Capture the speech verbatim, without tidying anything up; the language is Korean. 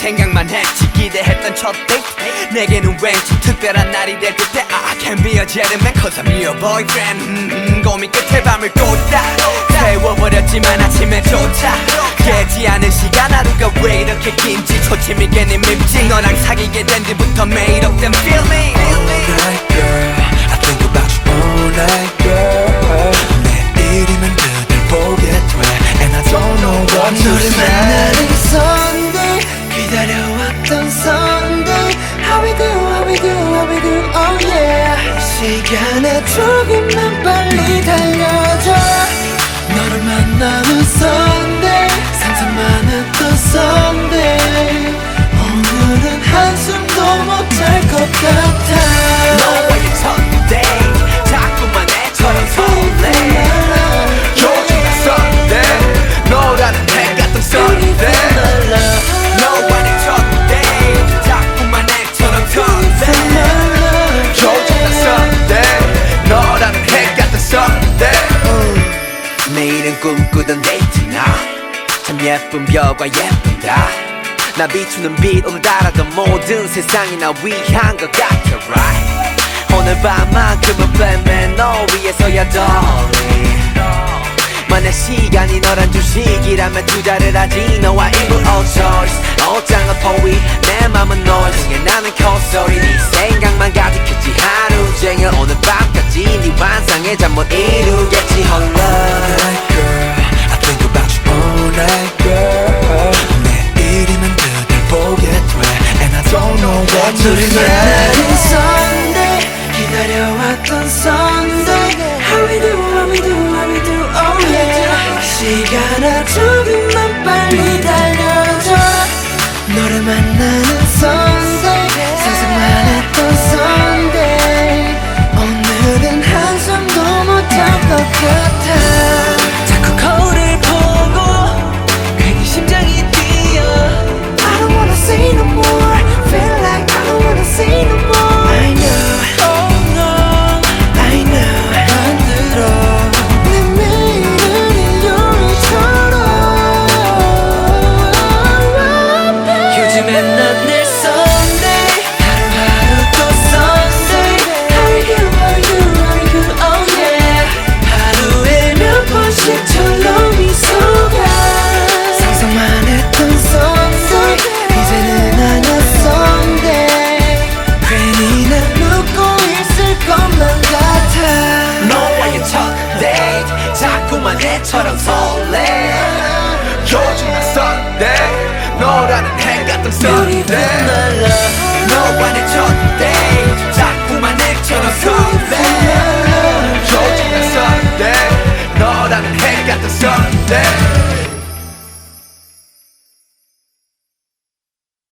생각만 했지. 기대했던 첫 데이트 내게는 왠지 특별한 날이 될 듯해. I can't be a gentleman cause I'm your boyfriend. 음, 음, 고민 끝에 밤을 꽂다 세워버렸지만 아침에조차 깨지 않은 시간. 하루가 왜 이렇게 긴지 초침이 괜히 밉지. 너랑 사귀게 된 뒤부터 made up them feeling. All night girl I think about you all night girl. 내일이면 그댈 보게 돼 And I don't know what to 너를 say. 만나는 Sunday 기다려왔던 Sunday. How we do, how we do, how we do, oh yeah. 시간에 조금만 빨리 달려줘. 너를 만나는 Sunday 상상만 했던 Sunday. 오늘은 한숨도 못 잘 것 같아. 너와의 첫 데이트 자꾸만 애처럼 설레. 요즘은 Sunday 너라는 해 같은 Sunday. 너와의 첫 데이트 자꾸만 애처럼 설레. 요즘은 Sunday 너라는 해 같은 Sunday. 매일은 꿈꾸던 데이트 나 참 예쁜 별과 예쁘다. 나 비추는 빛 오늘따라도 모든 세상이 나 위한 것 같아 right. 오늘 밤만큼은 빼면 너 위해서야 darling. 만약 시간이 너란 주식이라면 투자를 하지. 너와 일부 all choice 옷장은 포위 내 맘은 noise. 중에 나는 콧소리 네 생각만 가득했지 하루 종일 오늘 밤까지 네 환상에 잠 못 이루겠지 홀로. All night girl I think about you all night girl. 내일이면 그댈 보게 돼 And I don't know what to 너를 say. 만나는 Sunday 기다려왔던 Sunday. How we do, how we do, how we do, oh yeah. 시간아 조금만 빨리 달려줘. 너를 만나는 Sunday 상상만 했던 Sunday. 오늘은 한숨도 못 잘 것 같아. 자꾸 거울을 보고 괜히 심장이 뛰어. I don't wanna say no more. Feel like I don't wanna say no more. I know, oh no, I know. 만들어 내 매일을 일요일처럼. 요즘엔 난 내 Sunday 하루하루 또 Sunday. How we do, how we do, how we do, oh yeah. 하루에 몇 번씩 철로 미소가. 상상만 했던 Sunday 이제는 아냐 Sunday. 괜히 난 눕고 있을 것만 같아. 너와의 첫 데이트 자꾸만 애처럼 설레.